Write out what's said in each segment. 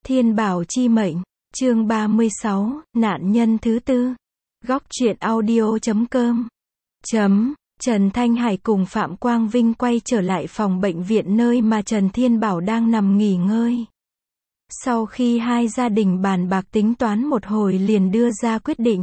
Thiên Bảo chi mệnh, chương 36, nạn nhân thứ tư. Góc truyện audio.com. Trần Thanh Hải cùng Phạm Quang Vinh quay trở lại phòng bệnh viện nơi mà Trần Thiên Bảo đang nằm nghỉ ngơi. Sau khi hai gia đình bàn bạc tính toán một hồi liền đưa ra quyết định.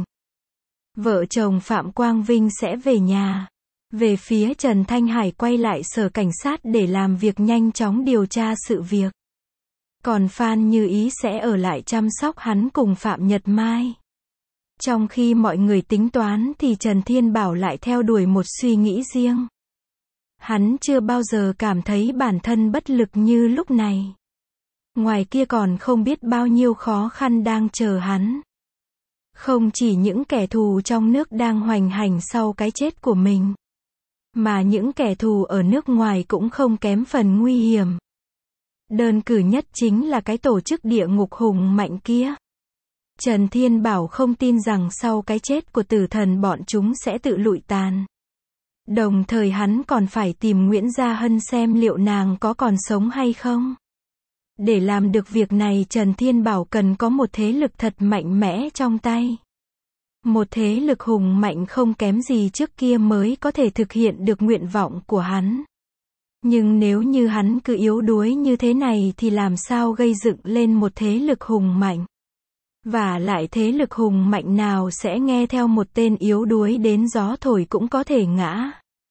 Vợ chồng Phạm Quang Vinh sẽ về nhà. Về phía Trần Thanh Hải quay lại sở cảnh sát để làm việc nhanh chóng điều tra sự việc. Còn Phan Như Ý sẽ ở lại chăm sóc hắn cùng Phạm Nhật Mai. Trong khi mọi người tính toán thì Trần Thiên Bảo lại theo đuổi một suy nghĩ riêng. Hắn chưa bao giờ cảm thấy bản thân bất lực như lúc này. Ngoài kia còn không biết bao nhiêu khó khăn đang chờ hắn. Không chỉ những kẻ thù trong nước đang hoành hành sau cái chết của mình, mà những kẻ thù ở nước ngoài cũng không kém phần nguy hiểm. Đơn cử nhất chính là cái tổ chức địa ngục hùng mạnh kia. Trần Thiên Bảo không tin rằng sau cái chết của tử thần bọn chúng sẽ tự lụi tàn. Đồng thời hắn còn phải tìm Nguyễn Gia Hân xem liệu nàng có còn sống hay không. Để làm được việc này Trần Thiên Bảo cần có một thế lực thật mạnh mẽ trong tay. Một thế lực hùng mạnh không kém gì trước kia mới có thể thực hiện được nguyện vọng của hắn. Nhưng nếu như hắn cứ yếu đuối như thế này thì làm sao gây dựng lên một thế lực hùng mạnh. Và lại thế lực hùng mạnh nào sẽ nghe theo một tên yếu đuối đến gió thổi cũng có thể ngã.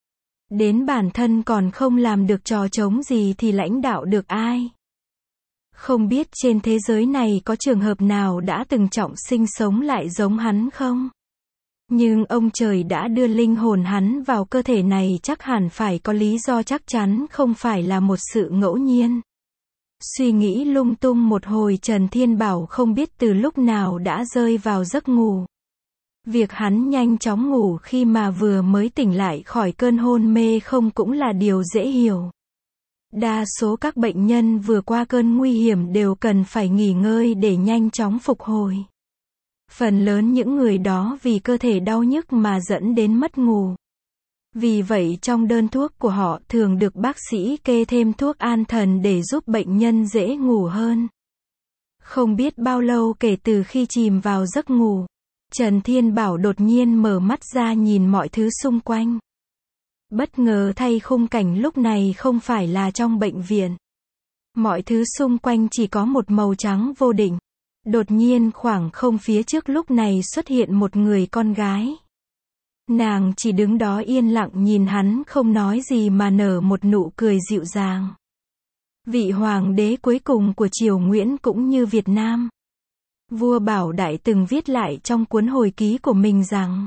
Đến bản thân còn không làm được trò trống gì thì lãnh đạo được ai. Không biết trên thế giới này có trường hợp nào đã từng trọng sinh sống lại giống hắn không? Nhưng ông trời đã đưa linh hồn hắn vào cơ thể này chắc hẳn phải có lý do chắc chắn không phải là một sự ngẫu nhiên. Suy nghĩ lung tung một hồi Trần Thiên Bảo không biết từ lúc nào đã rơi vào giấc ngủ. Việc hắn nhanh chóng ngủ khi mà vừa mới tỉnh lại khỏi cơn hôn mê không cũng là điều dễ hiểu. Đa số các bệnh nhân vừa qua cơn nguy hiểm đều cần phải nghỉ ngơi để nhanh chóng phục hồi. Phần lớn những người đó vì cơ thể đau nhức mà dẫn đến mất ngủ. Vì vậy trong đơn thuốc của họ thường được bác sĩ kê thêm thuốc an thần để giúp bệnh nhân dễ ngủ hơn. Không biết bao lâu kể từ khi chìm vào giấc ngủ, Trần Thiên Bảo đột nhiên mở mắt ra nhìn mọi thứ xung quanh. Bất ngờ thay khung cảnh lúc này không phải là trong bệnh viện. Mọi thứ xung quanh chỉ có một màu trắng vô định. Đột nhiên khoảng không phía trước lúc này xuất hiện một người con gái. Nàng chỉ đứng đó yên lặng nhìn hắn không nói gì mà nở một nụ cười dịu dàng. Vị hoàng đế cuối cùng của triều Nguyễn cũng như Việt Nam. Vua Bảo Đại từng viết lại trong cuốn hồi ký của mình rằng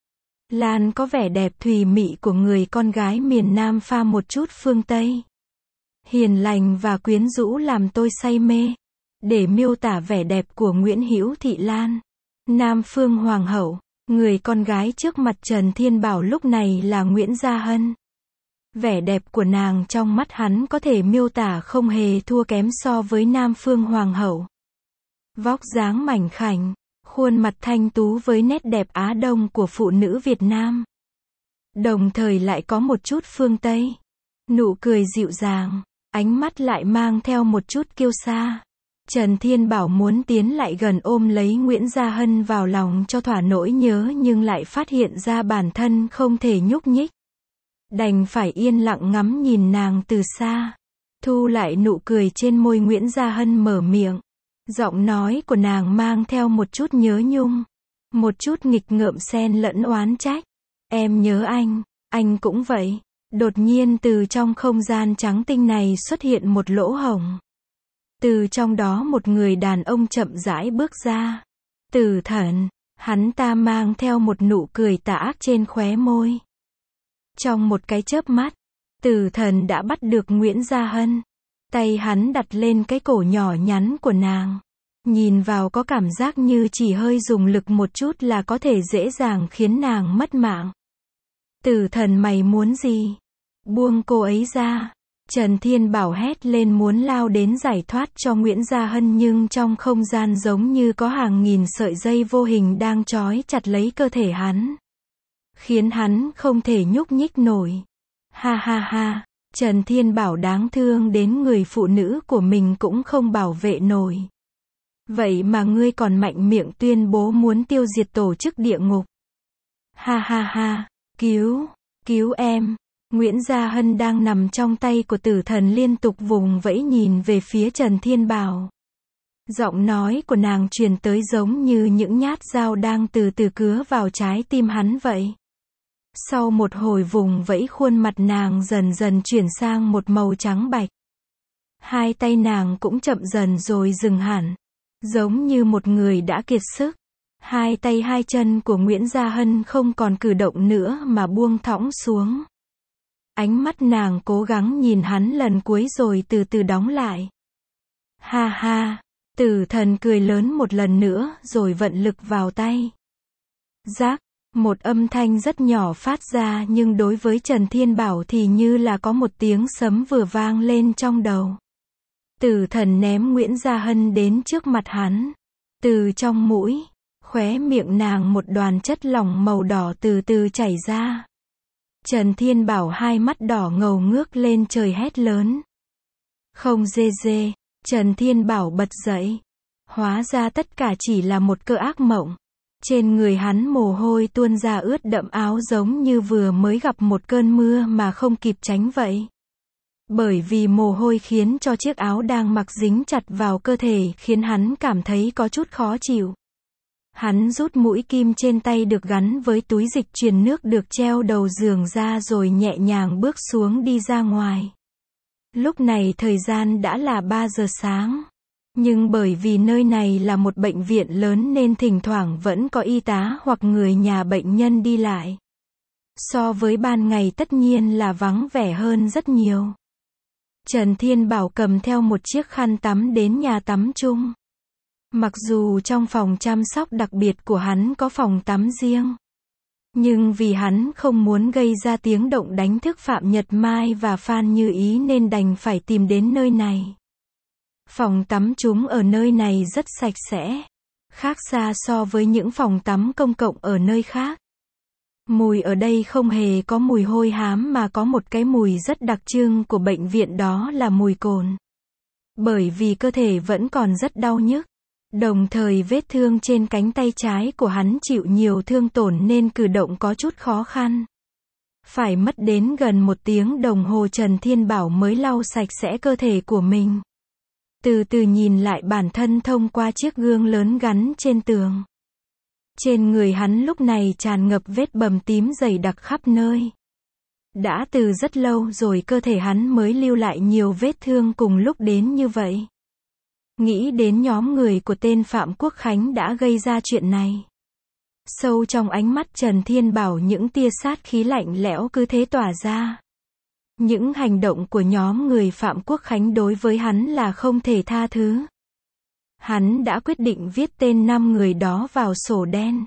Lan có vẻ đẹp thùy mị của người con gái miền Nam pha một chút phương Tây. Hiền lành và quyến rũ làm tôi say mê. Để miêu tả vẻ đẹp của Nguyễn Hữu Thị Lan, Nam Phương Hoàng hậu, người con gái trước mặt Trần Thiên Bảo lúc này là Nguyễn Gia Hân. Vẻ đẹp của nàng trong mắt hắn có thể miêu tả không hề thua kém so với Nam Phương Hoàng hậu. Vóc dáng mảnh khảnh, khuôn mặt thanh tú với nét đẹp Á Đông của phụ nữ Việt Nam. Đồng thời lại có một chút phương Tây. Nụ cười dịu dàng, ánh mắt lại mang theo một chút kiêu sa. Trần Thiên Bảo muốn tiến lại gần ôm lấy Nguyễn Gia Hân vào lòng cho thỏa nỗi nhớ nhưng lại phát hiện ra bản thân không thể nhúc nhích. Đành phải yên lặng ngắm nhìn nàng từ xa. Thu lại nụ cười trên môi Nguyễn Gia Hân mở miệng. Giọng nói của nàng mang theo một chút nhớ nhung. Một chút nghịch ngợm xen lẫn oán trách. Em nhớ anh cũng vậy. Đột nhiên từ trong không gian trắng tinh này xuất hiện một lỗ hổng. Từ trong đó một người đàn ông chậm rãi bước ra. Tử thần, hắn ta mang theo một nụ cười tà ác trên khóe môi. Trong một cái chớp mắt, tử thần đã bắt được Nguyễn Gia Hân. Tay hắn đặt lên cái cổ nhỏ nhắn của nàng. Nhìn vào có cảm giác như chỉ hơi dùng lực một chút là có thể dễ dàng khiến nàng mất mạng. Tử thần mày muốn gì? Buông cô ấy ra. Trần Thiên Bảo hét lên muốn lao đến giải thoát cho Nguyễn Gia Hân nhưng trong không gian giống như có hàng nghìn sợi dây vô hình đang trói chặt lấy cơ thể hắn. Khiến hắn không thể nhúc nhích nổi. Ha ha ha, Trần Thiên Bảo đáng thương đến người phụ nữ của mình cũng không bảo vệ nổi. Vậy mà ngươi còn mạnh miệng tuyên bố muốn tiêu diệt tổ chức địa ngục. Ha ha ha, cứu em. Nguyễn Gia Hân đang nằm trong tay của tử thần liên tục vùng vẫy nhìn về phía Trần Thiên Bảo. Giọng nói của nàng truyền tới giống như những nhát dao đang từ từ cứa vào trái tim hắn vậy. Sau một hồi vùng vẫy, khuôn mặt nàng dần dần chuyển sang một màu trắng bạch. Hai tay nàng cũng chậm dần rồi dừng hẳn, giống như một người đã kiệt sức. Hai tay hai chân của Nguyễn Gia Hân không còn cử động nữa mà buông thõng xuống. Ánh mắt nàng cố gắng nhìn hắn lần cuối rồi từ từ đóng lại. Ha ha, tử thần cười lớn một lần nữa rồi vận lực vào tay. Rác, một âm thanh rất nhỏ phát ra, nhưng đối với Trần Thiên Bảo thì như là có một tiếng sấm vừa vang lên trong đầu. Tử thần ném Nguyễn Gia Hân đến trước mặt hắn. Từ trong mũi, khóe miệng nàng một đoàn chất lỏng màu đỏ từ từ chảy ra. Trần Thiên Bảo hai mắt đỏ ngầu ngước lên trời hét lớn. Không dê dê, Trần Thiên Bảo bật dậy. Hóa ra tất cả chỉ là một cơn ác mộng. Trên người hắn mồ hôi tuôn ra ướt đẫm áo, giống như vừa mới gặp một cơn mưa mà không kịp tránh vậy. Bởi vì mồ hôi khiến cho chiếc áo đang mặc dính chặt vào cơ thể, khiến hắn cảm thấy có chút khó chịu. Hắn rút mũi kim trên tay được gắn với túi dịch truyền nước được treo đầu giường ra rồi nhẹ nhàng bước xuống đi ra ngoài. Lúc này thời gian đã là 3 giờ sáng. Nhưng bởi vì nơi này là một bệnh viện lớn nên thỉnh thoảng vẫn có y tá hoặc người nhà bệnh nhân đi lại. So với ban ngày tất nhiên là vắng vẻ hơn rất nhiều. Trần Thiên Bảo cầm theo một chiếc khăn tắm đến nhà tắm chung. Mặc dù trong phòng chăm sóc đặc biệt của hắn có phòng tắm riêng, nhưng vì hắn không muốn gây ra tiếng động đánh thức Phạm Nhật Mai và Phan Như Ý nên đành phải tìm đến nơi này. Phòng tắm chúng ở nơi này rất sạch sẽ, khác xa so với những phòng tắm công cộng ở nơi khác. Mùi ở đây không hề có mùi hôi hám mà có một cái mùi rất đặc trưng của bệnh viện, đó là mùi cồn. Bởi vì cơ thể vẫn còn rất đau nhức, đồng thời vết thương trên cánh tay trái của hắn chịu nhiều thương tổn nên cử động có chút khó khăn. Phải mất đến gần 1 tiếng đồng hồ Trần Thiên Bảo mới lau sạch sẽ cơ thể của mình. Từ từ nhìn lại bản thân thông qua chiếc gương lớn gắn trên tường. Trên người hắn lúc này tràn ngập vết bầm tím dày đặc khắp nơi. Đã từ rất lâu rồi cơ thể hắn mới lưu lại nhiều vết thương cùng lúc đến như vậy. Nghĩ đến nhóm người của tên Phạm Quốc Khánh đã gây ra chuyện này. Sâu trong ánh mắt Trần Thiên Bảo những tia sát khí lạnh lẽo cứ thế tỏa ra. Những hành động của nhóm người Phạm Quốc Khánh đối với hắn là không thể tha thứ. Hắn đã quyết định viết tên 5 người đó vào sổ đen.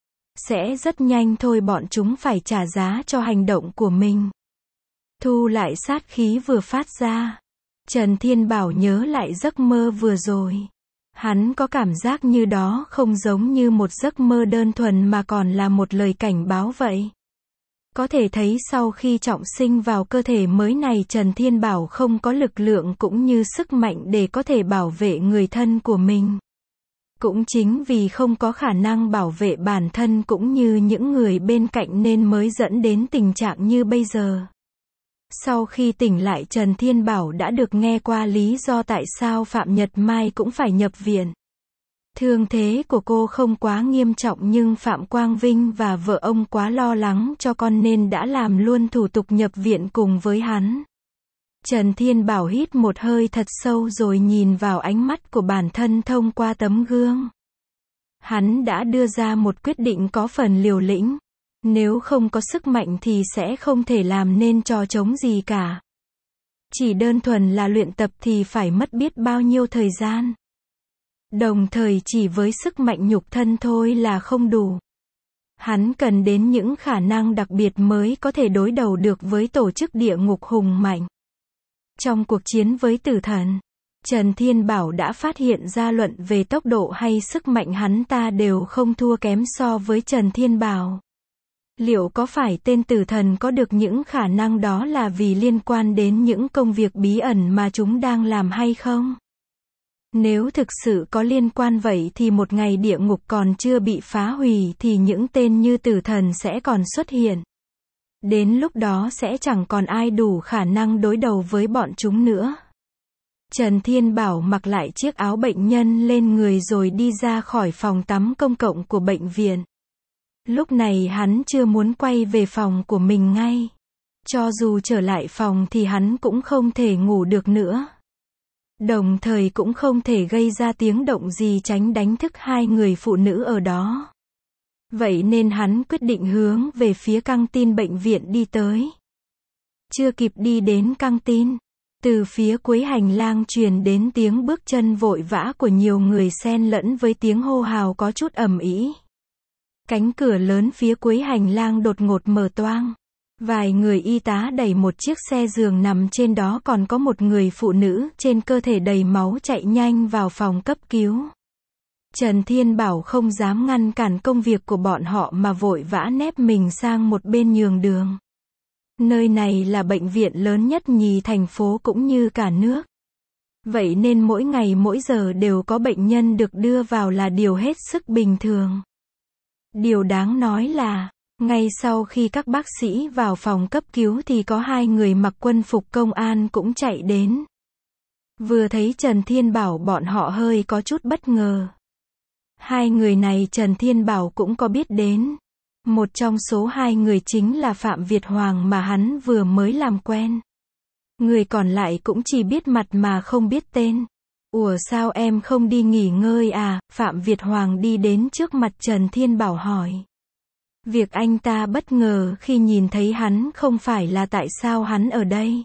Sẽ rất nhanh thôi bọn chúng phải trả giá cho hành động của mình. Thu lại sát khí vừa phát ra, Trần Thiên Bảo nhớ lại giấc mơ vừa rồi. Hắn có cảm giác như đó không giống như một giấc mơ đơn thuần mà còn là một lời cảnh báo vậy. Có thể thấy sau khi trọng sinh vào cơ thể mới này, Trần Thiên Bảo không có lực lượng cũng như sức mạnh để có thể bảo vệ người thân của mình. Cũng chính vì không có khả năng bảo vệ bản thân cũng như những người bên cạnh nên mới dẫn đến tình trạng như bây giờ. Sau khi tỉnh lại, Trần Thiên Bảo đã được nghe qua lý do tại sao Phạm Nhật Mai cũng phải nhập viện. Thương thế của cô không quá nghiêm trọng nhưng Phạm Quang Vinh và vợ ông quá lo lắng cho con nên đã làm luôn thủ tục nhập viện cùng với hắn. Trần Thiên Bảo hít một hơi thật sâu rồi nhìn vào ánh mắt của bản thân thông qua tấm gương. Hắn đã đưa ra một quyết định có phần liều lĩnh. Nếu không có sức mạnh thì sẽ không thể làm nên trò trống gì cả. Chỉ đơn thuần là luyện tập thì phải mất biết bao nhiêu thời gian. Đồng thời chỉ với sức mạnh nhục thân thôi là không đủ. Hắn cần đến những khả năng đặc biệt mới có thể đối đầu được với tổ chức địa ngục hùng mạnh. Trong cuộc chiến với tử thần, Trần Thiên Bảo đã phát hiện ra luận về tốc độ hay sức mạnh hắn ta đều không thua kém so với Trần Thiên Bảo. Liệu có phải tên tử thần có được những khả năng đó là vì liên quan đến những công việc bí ẩn mà chúng đang làm hay không? Nếu thực sự có liên quan vậy thì một ngày địa ngục còn chưa bị phá hủy thì những tên như tử thần sẽ còn xuất hiện. Đến lúc đó sẽ chẳng còn ai đủ khả năng đối đầu với bọn chúng nữa. Trần Thiên Bảo mặc lại chiếc áo bệnh nhân lên người rồi đi ra khỏi phòng tắm công cộng của bệnh viện. Lúc này hắn chưa muốn quay về phòng của mình ngay. Cho dù trở lại phòng thì hắn cũng không thể ngủ được nữa. Đồng thời cũng không thể gây ra tiếng động gì tránh đánh thức hai người phụ nữ ở đó. Vậy nên hắn quyết định hướng về phía căng tin bệnh viện đi tới. Chưa kịp đi đến căng tin, từ phía cuối hành lang truyền đến tiếng bước chân vội vã của nhiều người xen lẫn với tiếng hô hào có chút ầm ĩ. Cánh cửa lớn phía cuối hành lang đột ngột mở toang. Vài người y tá đẩy một chiếc xe giường nằm trên đó, còn có một người phụ nữ trên cơ thể đầy máu chạy nhanh vào phòng cấp cứu. Trần Thiên Bảo không dám ngăn cản công việc của bọn họ mà vội vã nép mình sang một bên nhường đường. Nơi này là bệnh viện lớn nhất nhì thành phố cũng như cả nước. Vậy nên mỗi ngày mỗi giờ đều có bệnh nhân được đưa vào là điều hết sức bình thường. Điều đáng nói là, ngay sau khi các bác sĩ vào phòng cấp cứu thì có hai người mặc quân phục công an cũng chạy đến. Vừa thấy Trần Thiên Bảo bọn họ hơi có chút bất ngờ. Hai người này Trần Thiên Bảo cũng có biết đến. Một trong số hai người chính là Phạm Việt Hoàng mà hắn vừa mới làm quen. Người còn lại cũng chỉ biết mặt mà không biết tên. Ủa sao em không đi nghỉ ngơi à? Phạm Việt Hoàng đi đến trước mặt Trần Thiên Bảo hỏi. Việc anh ta bất ngờ khi nhìn thấy hắn không phải là tại sao hắn ở đây.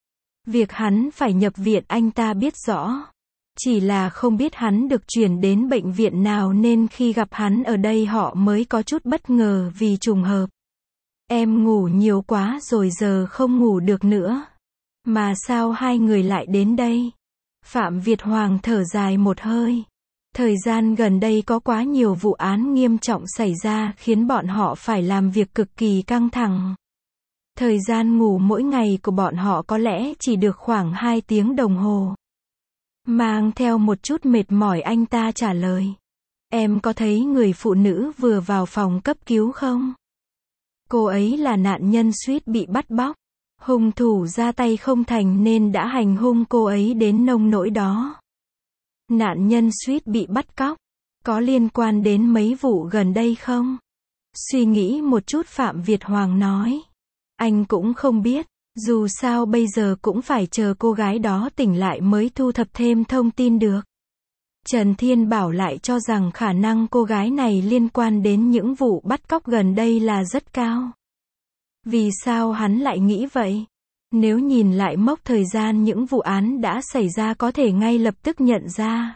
Việc hắn phải nhập viện anh ta biết rõ. Chỉ là không biết hắn được chuyển đến bệnh viện nào nên khi gặp hắn ở đây họ mới có chút bất ngờ vì trùng hợp. Em ngủ nhiều quá rồi giờ không ngủ được nữa. Mà sao hai người lại đến đây? Phạm Việt Hoàng thở dài một hơi. Thời gian gần đây có quá nhiều vụ án nghiêm trọng xảy ra khiến bọn họ phải làm việc cực kỳ căng thẳng. Thời gian ngủ mỗi ngày của bọn họ có lẽ chỉ được khoảng 2 tiếng đồng hồ. Mang theo một chút mệt mỏi anh ta trả lời. Em có thấy người phụ nữ vừa vào phòng cấp cứu không? Cô ấy là nạn nhân suýt bị bắt bóc. Hung thủ ra tay không thành nên đã hành hung cô ấy đến nông nỗi đó. Nạn nhân suýt bị bắt cóc. Có liên quan đến mấy vụ gần đây không? Suy nghĩ một chút Phạm Việt Hoàng nói. Anh cũng không biết. Dù sao bây giờ cũng phải chờ cô gái đó tỉnh lại mới thu thập thêm thông tin được. Trần Thiên Bảo lại cho rằng khả năng cô gái này liên quan đến những vụ bắt cóc gần đây là rất cao. Vì sao hắn lại nghĩ vậy? Nếu nhìn lại mốc thời gian những vụ án đã xảy ra có thể ngay lập tức nhận ra.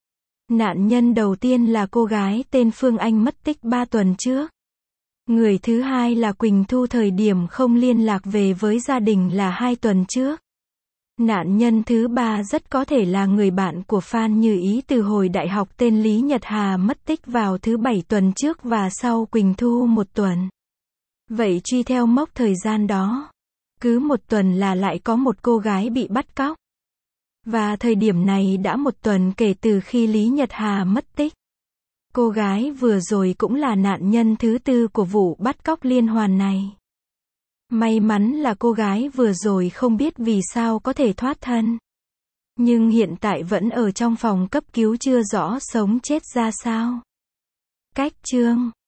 Nạn nhân đầu tiên là cô gái tên Phương Anh mất tích 3 tuần trước. Người thứ hai là Quỳnh Thu thời điểm không liên lạc về với gia đình là 2 tuần trước. Nạn nhân thứ ba rất có thể là người bạn của Phan Như Ý từ hồi đại học tên Lý Nhật Hà mất tích vào thứ 7 tuần trước và sau Quỳnh Thu 1 tuần. Vậy truy theo mốc thời gian đó, cứ 1 tuần là lại có một cô gái bị bắt cóc. Và thời điểm này đã 1 tuần kể từ khi Lý Nhật Hà mất tích. Cô gái vừa rồi cũng là nạn nhân thứ 4 của vụ bắt cóc liên hoàn này. May mắn là cô gái vừa rồi không biết vì sao có thể thoát thân. Nhưng hiện tại vẫn ở trong phòng cấp cứu chưa rõ sống chết ra sao. Cách chương